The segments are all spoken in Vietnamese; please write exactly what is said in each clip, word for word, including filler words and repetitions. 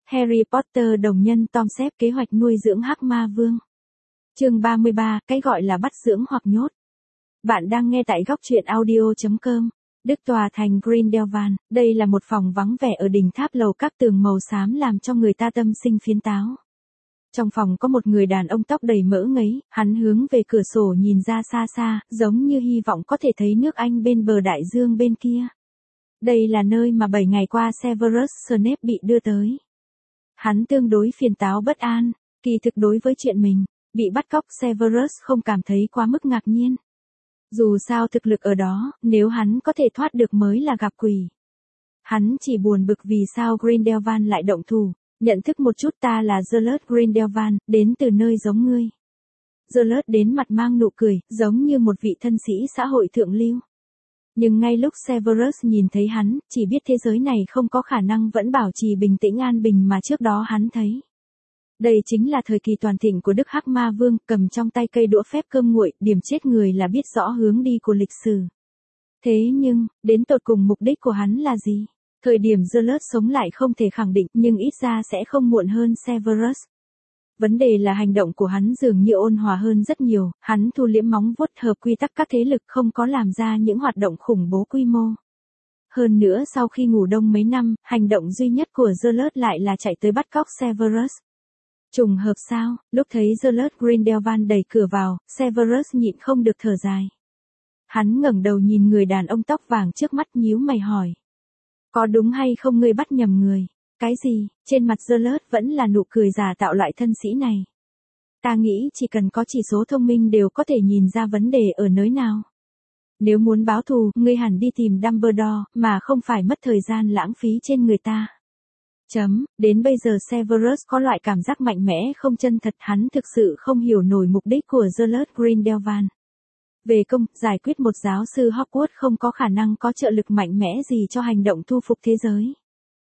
Harry Potter đồng nhân Tom xếp kế hoạch nuôi dưỡng hắc ma vương. Chương ba mươi ba, cái gọi là bắt dưỡng hoặc nhốt. Bạn đang nghe tại góc truyện audio chấm com. Đức tòa thành Grindelwald, đây là một phòng vắng vẻ ở đỉnh tháp lầu các tường màu xám làm cho người ta tâm sinh phiến táo. Trong phòng có một người đàn ông tóc đầy mỡ ngấy, hắn hướng về cửa sổ nhìn ra xa xa, giống như hy vọng có thể thấy nước Anh bên bờ đại dương bên kia. Đây là nơi mà bảy ngày qua Severus Snape bị đưa tới. Hắn tương đối phiền táo bất an, kỳ thực đối với chuyện mình bị bắt cóc Severus không cảm thấy quá mức ngạc nhiên. Dù sao thực lực ở đó, nếu hắn có thể thoát được mới là gặp quỷ. Hắn chỉ buồn bực vì sao Grindelwald lại động thủ, nhận thức một chút ta là Geralt Grindelwald, đến từ nơi giống ngươi. Geralt đến mặt mang nụ cười, giống như một vị thân sĩ xã hội thượng lưu. Nhưng ngay lúc Severus nhìn thấy hắn, chỉ biết thế giới này không có khả năng vẫn bảo trì bình tĩnh an bình mà trước đó hắn thấy. Đây chính là thời kỳ toàn thịnh của Đức Hắc Ma Vương, cầm trong tay cây đũa phép cơm nguội, điểm chết người là biết rõ hướng đi của lịch sử. Thế nhưng, đến tột cùng mục đích của hắn là gì? Thời điểm Geralt sống lại không thể khẳng định, nhưng ít ra sẽ không muộn hơn Severus. Vấn đề là hành động của hắn dường như ôn hòa hơn rất nhiều, hắn thu liễm móng vuốt hợp quy tắc các thế lực không có làm ra những hoạt động khủng bố quy mô. Hơn nữa sau khi ngủ đông mấy năm, hành động duy nhất của Geralt lại là chạy tới bắt cóc Severus. Trùng hợp sao, lúc thấy Geralt Grindelwald đẩy cửa vào, Severus nhịn không được thở dài. Hắn ngẩng đầu nhìn người đàn ông tóc vàng trước mắt nhíu mày hỏi. Có đúng hay không ngươi bắt nhầm người? Cái gì? Trên mặt Geralt vẫn là nụ cười giả tạo loại thân sĩ này. Ta nghĩ chỉ cần có chỉ số thông minh đều có thể nhìn ra vấn đề ở nơi nào. Nếu muốn báo thù, ngươi hẳn đi tìm Dumbledore, mà không phải mất thời gian lãng phí trên người ta. Chấm, đến bây giờ Severus có loại cảm giác mạnh mẽ không chân thật, hắn thực sự không hiểu nổi mục đích của Geralt Grindelwald. Về công, giải quyết một giáo sư Hogwarts không có khả năng có trợ lực mạnh mẽ gì cho hành động thu phục thế giới.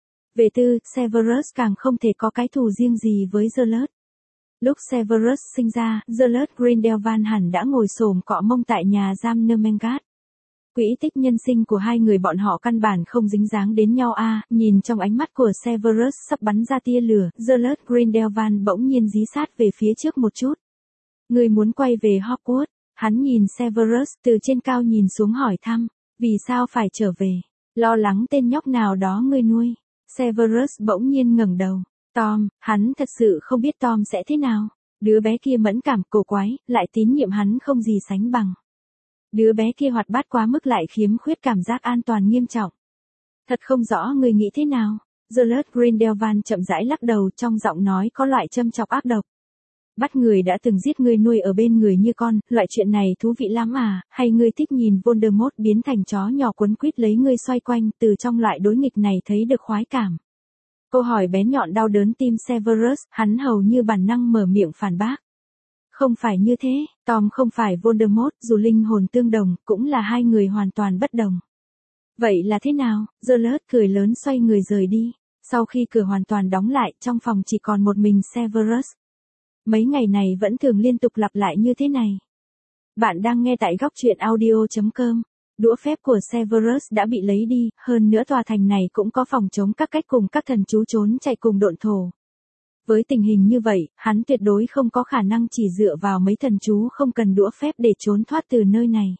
Về tư, Severus càng không thể có cái thù riêng gì với Geralt. Lúc Severus sinh ra, Geralt Grindelwald hẳn đã ngồi xổm cọ mông tại nhà giam Nermengat. Quỹ tích nhân sinh của hai người bọn họ căn bản không dính dáng đến nhau a. À, nhìn trong ánh mắt của Severus sắp bắn ra tia lửa, Geralt Grindelwald bỗng nhiên dí sát về phía trước một chút. Người muốn quay về Hogwarts? Hắn nhìn Severus từ trên cao nhìn xuống hỏi thăm, vì sao phải trở về? Lo lắng tên nhóc nào đó ngươi nuôi. Severus bỗng nhiên ngẩng đầu. Tom, hắn thật sự không biết Tom sẽ thế nào. Đứa bé kia mẫn cảm, cổ quái, lại tín nhiệm hắn không gì sánh bằng. Đứa bé kia hoạt bát quá mức lại khiếm khuyết cảm giác an toàn nghiêm trọng. Thật không rõ người nghĩ thế nào. Geralt Grindelwald chậm rãi lắc đầu, trong giọng nói có loại châm chọc ác độc. Bắt người đã từng giết người nuôi ở bên người như con, loại chuyện này thú vị lắm à, hay ngươi thích nhìn Voldemort biến thành chó nhỏ quấn quýt lấy ngươi xoay quanh, từ trong loại đối nghịch này thấy được khoái cảm. Câu hỏi bén nhọn đau đớn tim Severus, hắn hầu như bản năng mở miệng phản bác. Không phải như thế, Tom không phải Voldemort, dù linh hồn tương đồng, cũng là hai người hoàn toàn bất đồng. Vậy là thế nào? Geralt cười lớn xoay người rời đi. Sau khi cửa hoàn toàn đóng lại, trong phòng chỉ còn một mình Severus. Mấy ngày này vẫn thường liên tục lặp lại như thế này. Bạn đang nghe tại góc truyện audio chấm com. Đũa phép của Severus đã bị lấy đi, hơn nữa tòa thành này cũng có phòng chống các cách cùng các thần chú trốn chạy cùng độn thổ. Với tình hình như vậy, hắn tuyệt đối không có khả năng chỉ dựa vào mấy thần chú không cần đũa phép để trốn thoát từ nơi này.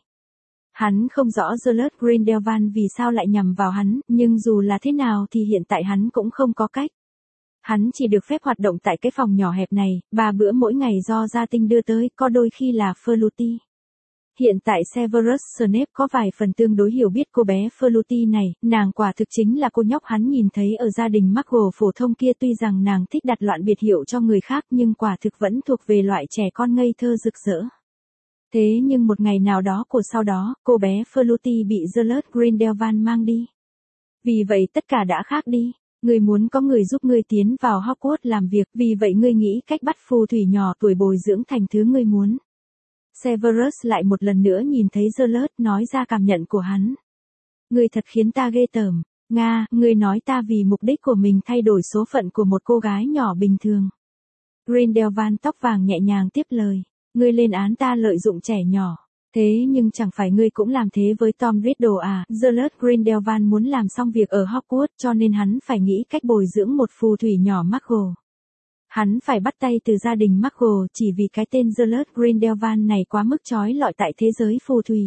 Hắn không rõ Geralt Grindelwald vì sao lại nhằm vào hắn, nhưng dù là thế nào thì hiện tại hắn cũng không có cách. Hắn chỉ được phép hoạt động tại cái phòng nhỏ hẹp này, ba bữa mỗi ngày do gia tinh đưa tới, có đôi khi là Flutie. Hiện tại Severus Snape có vài phần tương đối hiểu biết cô bé Flutie này, nàng quả thực chính là cô nhóc hắn nhìn thấy ở gia đình Muggle phổ thông kia, tuy rằng nàng thích đặt loạn biệt hiệu cho người khác nhưng quả thực vẫn thuộc về loại trẻ con ngây thơ rực rỡ. Thế nhưng một ngày nào đó của sau đó, cô bé Flutie bị Geralt Grindelwald mang đi. Vì vậy tất cả đã khác đi. Ngươi muốn có người giúp ngươi tiến vào Hogwarts làm việc, vì vậy ngươi nghĩ cách bắt phù thủy nhỏ tuổi bồi dưỡng thành thứ ngươi muốn. Severus lại một lần nữa nhìn thấy Geralt, nói ra cảm nhận của hắn. Ngươi thật khiến ta ghê tởm. Nga, ngươi nói ta vì mục đích của mình thay đổi số phận của một cô gái nhỏ bình thường. Grindelwald tóc vàng nhẹ nhàng tiếp lời. Ngươi lên án ta lợi dụng trẻ nhỏ. Thế nhưng chẳng phải ngươi cũng làm thế với Tom Riddle à, Geralt Grindelwald muốn làm xong việc ở Hogwarts cho nên hắn phải nghĩ cách bồi dưỡng một phù thủy nhỏ Muggle. Hắn phải bắt tay từ gia đình Muggle chỉ vì cái tên Geralt Grindelwald này quá mức chói lọi tại thế giới phù thủy.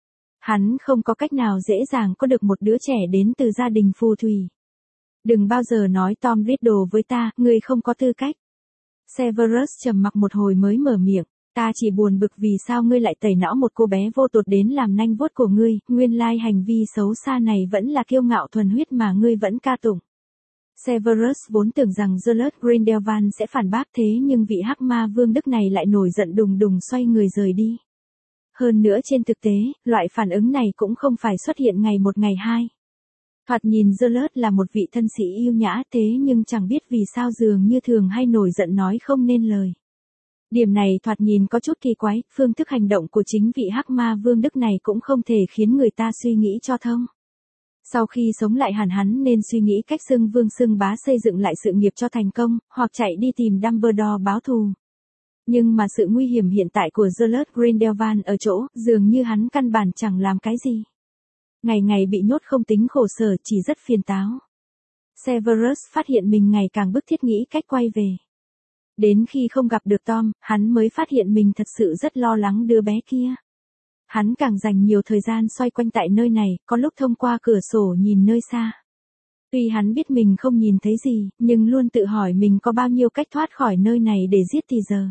Hắn không có cách nào dễ dàng có được một đứa trẻ đến từ gia đình phù thủy. Đừng bao giờ nói Tom Riddle với ta, ngươi không có tư cách. Severus trầm mặc một hồi mới mở miệng. Ta chỉ buồn bực vì sao ngươi lại tẩy não một cô bé vô tội đến làm nanh vuốt của ngươi, nguyên lai hành vi xấu xa này vẫn là kiêu ngạo thuần huyết mà ngươi vẫn ca tụng. Severus vốn tưởng rằng Geralt Grindelwald sẽ phản bác thế nhưng vị hắc ma vương đức này lại nổi giận đùng đùng xoay người rời đi. Hơn nữa trên thực tế, loại phản ứng này cũng không phải xuất hiện ngày một ngày hai. Thoạt nhìn Geralt là một vị thân sĩ yêu nhã thế nhưng chẳng biết vì sao dường như thường hay nổi giận nói không nên lời. Điểm này thoạt nhìn có chút kỳ quái, phương thức hành động của chính vị hắc ma vương đức này cũng không thể khiến người ta suy nghĩ cho thông. Sau khi sống lại hẳn hắn nên suy nghĩ cách xưng vương xưng bá xây dựng lại sự nghiệp cho thành công, hoặc chạy đi tìm Dumbledore báo thù. Nhưng mà sự nguy hiểm hiện tại của Geralt Grindelwald ở chỗ, dường như hắn căn bản chẳng làm cái gì. Ngày ngày bị nhốt không tính khổ sở chỉ rất phiền táo. Severus phát hiện mình ngày càng bức thiết nghĩ cách quay về. Đến khi không gặp được Tom, hắn mới phát hiện mình thật sự rất lo lắng đứa bé kia. Hắn càng dành nhiều thời gian xoay quanh tại nơi này, có lúc thông qua cửa sổ nhìn nơi xa. Tuy hắn biết mình không nhìn thấy gì, nhưng luôn tự hỏi mình có bao nhiêu cách thoát khỏi nơi này để giết thì giờ.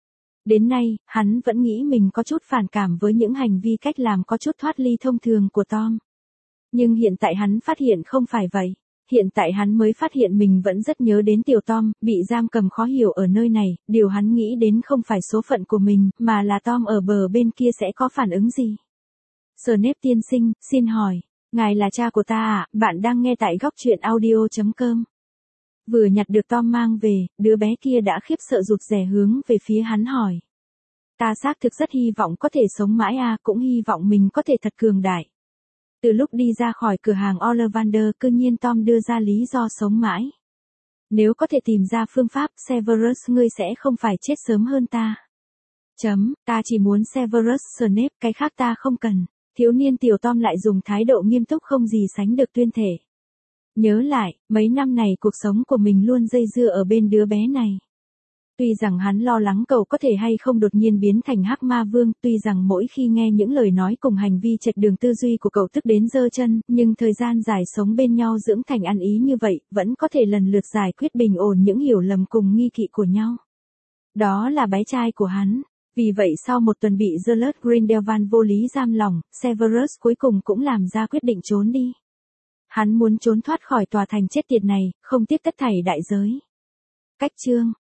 Đến nay, hắn vẫn nghĩ mình có chút phản cảm với những hành vi cách làm có chút thoát ly thông thường của Tom. Nhưng hiện tại hắn phát hiện không phải vậy. Hiện tại hắn mới phát hiện mình vẫn rất nhớ đến tiểu Tom, bị giam cầm khó hiểu ở nơi này, điều hắn nghĩ đến không phải số phận của mình, mà là Tom ở bờ bên kia sẽ có phản ứng gì. Snape tiên sinh, xin hỏi, ngài là cha của ta à, bạn đang nghe tại góc truyện audio chấm com. Vừa nhặt được Tom mang về, đứa bé kia đã khiếp sợ rụt rè hướng về phía hắn hỏi. Ta xác thực rất hy vọng có thể sống mãi à, cũng hy vọng mình có thể thật cường đại. Từ lúc đi ra khỏi cửa hàng Ollivander, cư nhiên Tom đưa ra lý do sống mãi. Nếu có thể tìm ra phương pháp, Severus ngươi sẽ không phải chết sớm hơn ta. Chấm, ta chỉ muốn Severus Snape, cái khác ta không cần. Thiếu niên tiểu Tom lại dùng thái độ nghiêm túc không gì sánh được tuyên thể. Nhớ lại, mấy năm này cuộc sống của mình luôn dây dưa ở bên đứa bé này. Tuy rằng hắn lo lắng cậu có thể hay không đột nhiên biến thành hắc ma vương, tuy rằng mỗi khi nghe những lời nói cùng hành vi chệch đường tư duy của cậu tức đến giơ chân, nhưng thời gian dài sống bên nhau dưỡng thành ăn ý như vậy, vẫn có thể lần lượt giải quyết bình ổn những hiểu lầm cùng nghi kỵ của nhau. Đó là bé trai của hắn. Vì vậy sau một tuần bị Geralt Grindelwald vô lý giam lỏng, Severus cuối cùng cũng làm ra quyết định trốn đi. Hắn muốn trốn thoát khỏi tòa thành chết tiệt này, không tiếc tất thảy đại giới. Cách chương